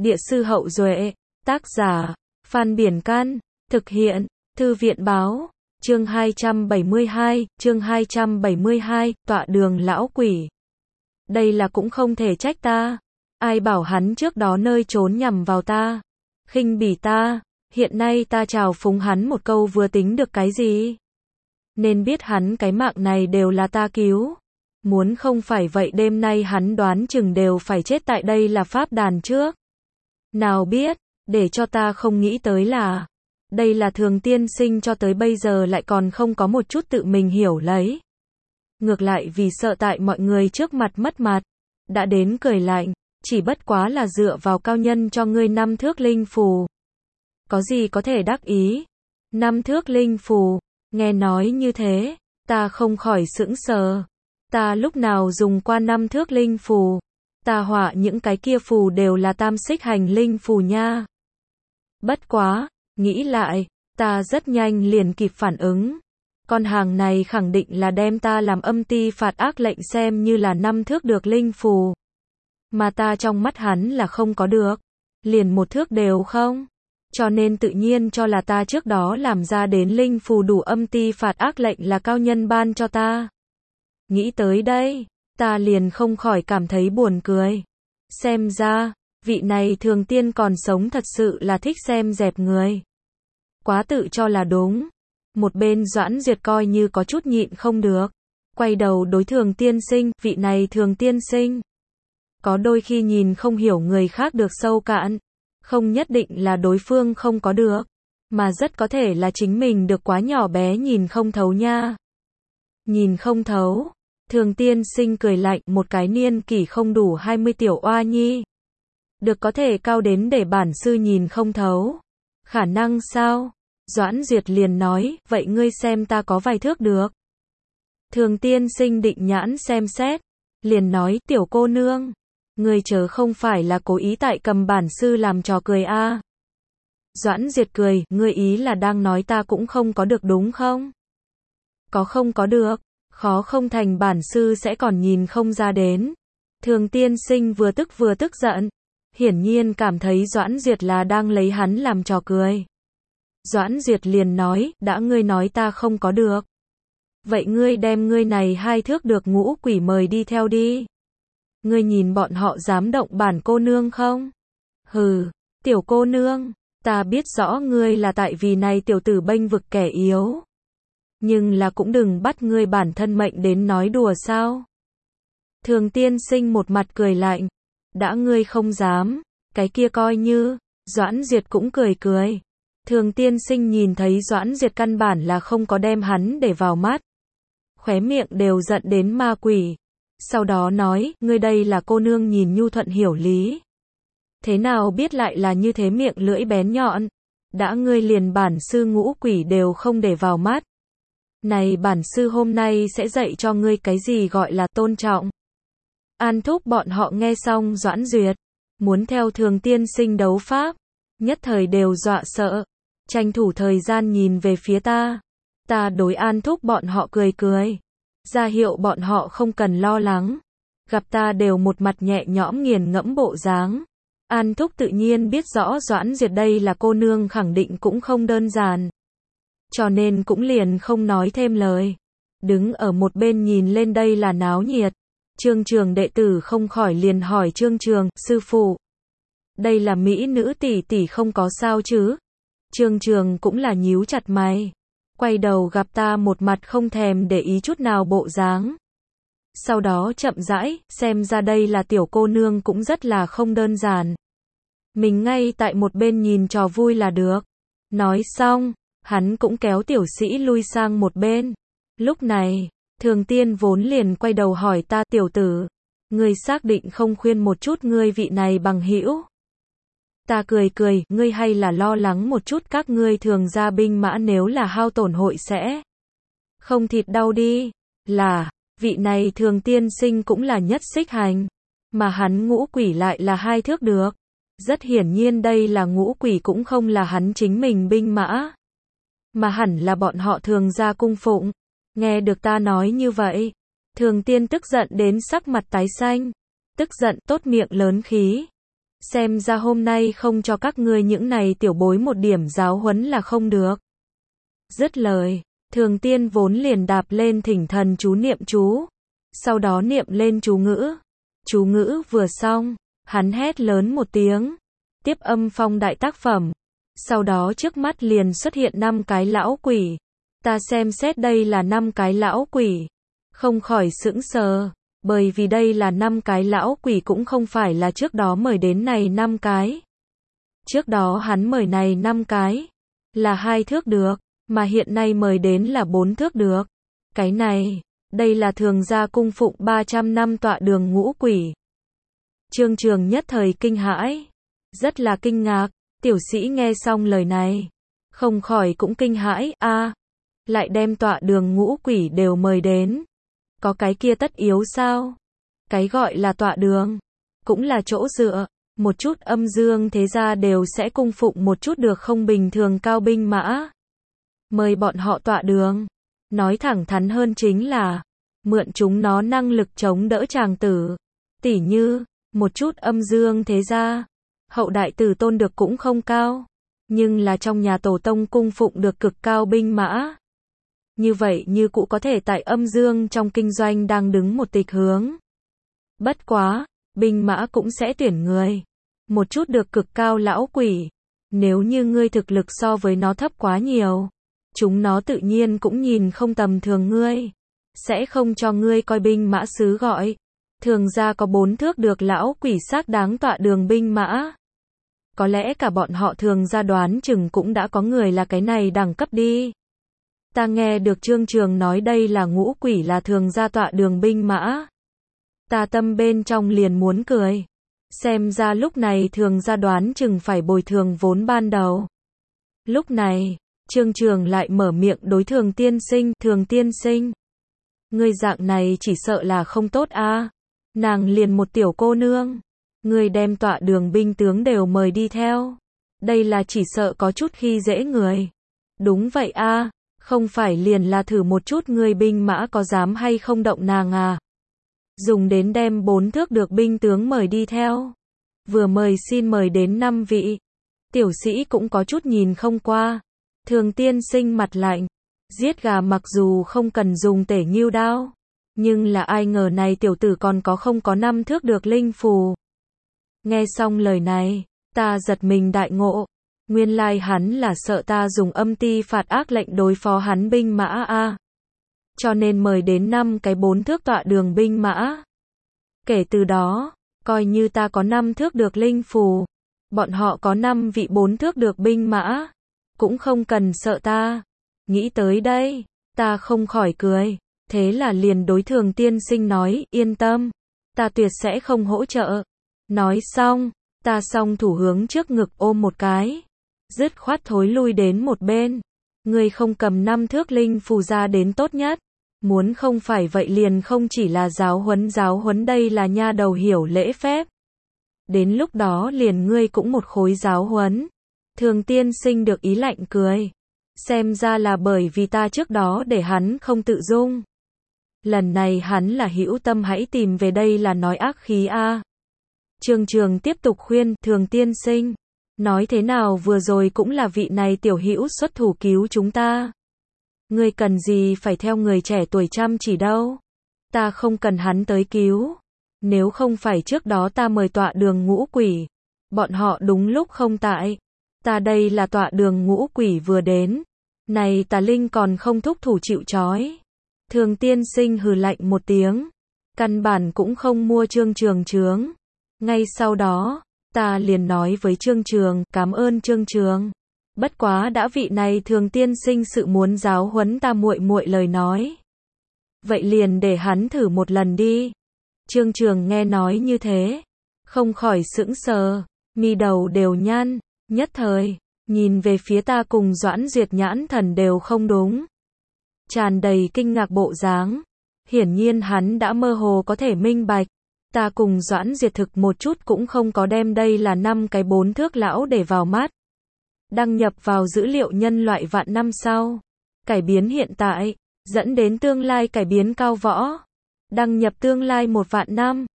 Địa sư Hậu Duệ, tác giả, Phan Biển Can, thực hiện, Thư viện báo, chương 272, tọa đường lão quỷ. Đây là cũng không thể trách ta. Ai bảo hắn trước đó nơi trốn nhằm vào ta, khinh bỉ ta, hiện nay ta chào phúng hắn một câu vừa tính được cái gì? Nên biết hắn cái mạng này đều là ta cứu. Muốn không phải vậy đêm nay hắn đoán chừng đều phải chết tại đây là pháp đàn trước. Nào biết, để cho ta không nghĩ tới là, đây là Thường tiên sinh cho tới bây giờ lại còn không có một chút tự mình hiểu lấy. Ngược lại vì sợ tại mọi người trước mặt mất mặt, đã đến cười lạnh, chỉ bất quá là dựa vào cao nhân cho ngươi 5 thước linh phù. Có gì có thể đắc ý? 5 thước linh phù, nghe nói như thế, ta không khỏi sững sờ. Ta lúc nào dùng qua 5 thước linh phù? Ta họa những cái kia phù đều là tam xích hành linh phù nha. Bất quá, nghĩ lại, ta rất nhanh liền kịp phản ứng. Con hàng này khẳng định là đem ta làm âm ti phạt ác lệnh xem như là 5 thước được linh phù. Mà ta trong mắt hắn là không có được, liền 1 thước đều không. Cho nên tự nhiên cho là ta trước đó làm ra đến linh phù đủ âm ti phạt ác lệnh là cao nhân ban cho ta. Nghĩ tới đây, ta liền không khỏi cảm thấy buồn cười. Xem ra, vị này Thường tiên còn sống thật sự là thích xem dẹp người. Quá tự cho là đúng. Một bên Doãn Duyệt coi như có chút nhịn không được. Quay đầu đối Thường tiên sinh, vị này Thường tiên sinh. Có đôi khi nhìn không hiểu người khác được sâu cạn. Không nhất định là đối phương không có được. Mà rất có thể là chính mình được quá nhỏ bé nhìn không thấu nha. Nhìn không thấu. Thường tiên sinh cười lạnh, một cái niên kỷ không đủ 20 tiểu oa nhi. Được có thể cao đến để bản sư nhìn không thấu. Khả năng sao? Doãn Duyệt liền nói, vậy ngươi xem ta có vài thước được. Thường tiên sinh định nhãn xem xét. Liền nói, tiểu cô nương. Ngươi chớ không phải là cố ý tại cầm bản sư làm trò cười a? Doãn Duyệt cười, ngươi ý là đang nói ta cũng không có được đúng không? Có không có được. Khó không thành bản sư sẽ còn nhìn không ra đến. Thường tiên sinh vừa tức giận. Hiển nhiên cảm thấy Doãn Duyệt là đang lấy hắn làm trò cười. Doãn Duyệt liền nói, đã ngươi nói ta không có được. Vậy ngươi đem ngươi này 2 thước được ngũ quỷ mời đi theo đi. Ngươi nhìn bọn họ dám động bản cô nương không? Hừ, tiểu cô nương, ta biết rõ ngươi là tại vì này tiểu tử bênh vực kẻ yếu. Nhưng là cũng đừng bắt ngươi bản thân mệnh đến nói đùa sao. Thường tiên sinh một mặt cười lạnh. Đã ngươi không dám, cái kia coi như. Doãn Duyệt cũng cười cười. Thường tiên sinh nhìn thấy Doãn Duyệt căn bản là không có đem hắn để vào mắt. Khóe miệng đều giận đến ma quỷ. Sau đó nói, ngươi đây là cô nương nhìn nhu thuận hiểu lý. Thế nào biết lại là như thế miệng lưỡi bén nhọn. Đã ngươi liền bản sư ngũ quỷ đều không để vào mắt. Này bản sư hôm nay sẽ dạy cho ngươi cái gì gọi là tôn trọng. An thúc bọn họ nghe xong Doãn Duyệt, muốn theo Thường tiên sinh đấu pháp, nhất thời đều dọa sợ, tranh thủ thời gian nhìn về phía ta. Ta đối An thúc bọn họ cười cười, ra hiệu bọn họ không cần lo lắng, gặp ta đều một mặt nhẹ nhõm nghiền ngẫm bộ dáng. An thúc tự nhiên biết rõ Doãn Duyệt đây là cô nương khẳng định cũng không đơn giản. Cho nên cũng liền không nói thêm lời. Đứng ở một bên nhìn lên đây là náo nhiệt. Trương Trường đệ tử không khỏi liền hỏi Trương Trường, sư phụ. Đây là mỹ nữ tỷ tỷ không có sao chứ? Trương Trường cũng là nhíu chặt mày. Quay đầu gặp ta một mặt không thèm để ý chút nào bộ dáng. Sau đó chậm rãi, xem ra đây là tiểu cô nương cũng rất là không đơn giản. Mình ngay tại một bên nhìn trò vui là được. Nói xong. Hắn cũng kéo tiểu sĩ lui sang một bên. Lúc này, Thường tiên vốn liền quay đầu hỏi ta, tiểu tử, ngươi xác định không khuyên một chút ngươi vị này bằng hữu? Ta cười cười, ngươi hay là lo lắng một chút các ngươi Thường gia binh mã nếu là hao tổn hội sẽ không thịt đau đi. Là, vị này Thường tiên sinh cũng là nhất xích hành, mà hắn ngũ quỷ lại là 2 thước được. Rất hiển nhiên đây là ngũ quỷ cũng không là hắn chính mình binh mã. Mà hẳn là bọn họ Thường gia cung phụng. Nghe được ta nói như vậy, Thường tiên tức giận đến sắc mặt tái xanh. Tức giận tốt miệng lớn khí. Xem ra hôm nay không cho các ngươi những này tiểu bối một điểm giáo huấn là không được. Dứt lời, Thường Tiên vốn liền đạp lên thỉnh thần chú niệm chú, sau đó niệm lên chú ngữ. Chú ngữ vừa xong, hắn hét lớn một tiếng, tiếp âm phong đại tác phẩm. Sau đó trước mắt liền xuất hiện 5 cái lão quỷ. Ta xem xét đây là 5 cái lão quỷ, không khỏi sững sờ, bởi vì đây là 5 cái lão quỷ cũng không phải là trước đó mời đến này 5 cái. Trước đó hắn mời này 5 cái, là 2 thước được, mà hiện nay mời đến là 4 thước được. Cái này, đây là Thường gia cung phụng 300 năm tọa đường ngũ quỷ. Trương Trường nhất thời kinh hãi, rất là kinh ngạc, tiểu sĩ nghe xong lời này, không khỏi cũng kinh hãi, lại đem tọa đường ngũ quỷ đều mời đến. Có cái kia tất yếu sao? Cái gọi là tọa đường, cũng là chỗ dựa, một chút âm dương thế gia đều sẽ cung phụng một chút được không bình thường cao binh mã. Mời bọn họ tọa đường, nói thẳng thắn hơn chính là, mượn chúng nó năng lực chống đỡ chàng tử. Tỉ như, một chút âm dương thế gia, hậu đại tử tôn được cũng không cao, nhưng là trong nhà tổ tông cung phụng được cực cao binh mã. Như vậy như cụ có thể tại âm dương trong kinh doanh đang đứng một tịch hướng. Bất quá, binh mã cũng sẽ tuyển người. Một chút được cực cao lão quỷ. Nếu như ngươi thực lực so với nó thấp quá nhiều, chúng nó tự nhiên cũng nhìn không tầm thường ngươi. Sẽ không cho ngươi coi binh mã sứ gọi. Thường gia có 4 thước được lão quỷ xác đáng tọa đường binh mã. Có lẽ cả bọn họ Thường gia đoán chừng cũng đã có người là cái này đẳng cấp đi. Ta nghe được Trương Trường nói đây là ngũ quỷ là Thường gia tọa đường binh mã. Ta tâm bên trong liền muốn cười. Xem ra lúc này Thường gia đoán chừng phải bồi thường vốn ban đầu. Lúc này, Trương Trường lại mở miệng đối Thường tiên sinh. Thường tiên sinh, ngươi dạng này chỉ sợ là không tốt a. Nàng liền một tiểu cô nương, ngươi đem tọa đường binh tướng đều mời đi theo. Đây là chỉ sợ có chút khi dễ người. Đúng vậy a. Không phải liền là thử một chút ngươi binh mã có dám hay không động nàng à. Dùng đến đem 4 thước được binh tướng mời đi theo. Vừa mời xin mời đến 5 vị. Tiểu sĩ cũng có chút nhìn không qua. Thường tiên sinh mặt lạnh. Giết gà mặc dù không cần dùng tể nghưu đao. Nhưng là ai ngờ này tiểu tử còn không có 5 thước được linh phù. Nghe xong lời này, ta giật mình đại ngộ. Nguyên lai hắn là sợ ta dùng âm ti phạt ác lệnh đối phó hắn binh mã a. Cho nên mời đến 5 cái 4 thước tọa đường binh mã. Kể từ đó, coi như ta có 5 thước được linh phù, bọn họ có 5 vị 4 thước được binh mã, cũng không cần sợ ta. Nghĩ tới đây, ta không khỏi cười, thế là liền đối Thường tiên sinh nói, yên tâm, ta tuyệt sẽ không hỗ trợ. Nói xong, ta song thủ hướng trước ngực ôm một cái. Dứt khoát thối lui đến một bên. Ngươi không cầm 5 thước linh phù ra đến tốt nhất. Muốn không phải vậy liền không chỉ là giáo huấn đây là nha đầu hiểu lễ phép. Đến lúc đó liền ngươi cũng một khối giáo huấn. Thường tiên sinh được ý lạnh cười. Xem ra là bởi vì ta trước đó để hắn không tự dung. Lần này hắn là hữu tâm hãy tìm về đây là nói ác khí a. Trương Trường tiếp tục khuyên, Thường tiên sinh. Nói thế nào vừa rồi cũng là vị này tiểu hữu xuất thủ cứu chúng ta. Ngươi cần gì phải theo người trẻ tuổi chăm chỉ đâu. Ta không cần hắn tới cứu. Nếu không phải trước đó ta mời tọa đường ngũ quỷ. Bọn họ đúng lúc không tại. Ta đây là tọa đường ngũ quỷ vừa đến. Này tà linh còn không thúc thủ chịu trói. Thường tiên sinh hừ lạnh một tiếng. Căn bản cũng không mua Trương Trường chướng. Ngay sau đó, ta liền nói với Trương Trường, cảm ơn Trương Trường. Bất quá đã vị này Thường tiên sinh sự muốn giáo huấn ta muội muội lời nói. Vậy liền để hắn thử một lần đi. Trương Trường nghe nói như thế, không khỏi sững sờ, mi đầu đều nhăn, nhất thời, nhìn về phía ta cùng Doãn Duyệt nhãn thần đều không đúng. Tràn đầy kinh ngạc bộ dáng. Hiển nhiên hắn đã mơ hồ có thể minh bạch. Ta cùng Doãn Diệt thực một chút cũng không có đem đây là 5 cái 4 thước lão để vào mắt. Đăng nhập vào dữ liệu nhân loại vạn năm sau. Cải biến hiện tại, dẫn đến tương lai cải biến cao võ. Đăng nhập tương lai 1 vạn năm.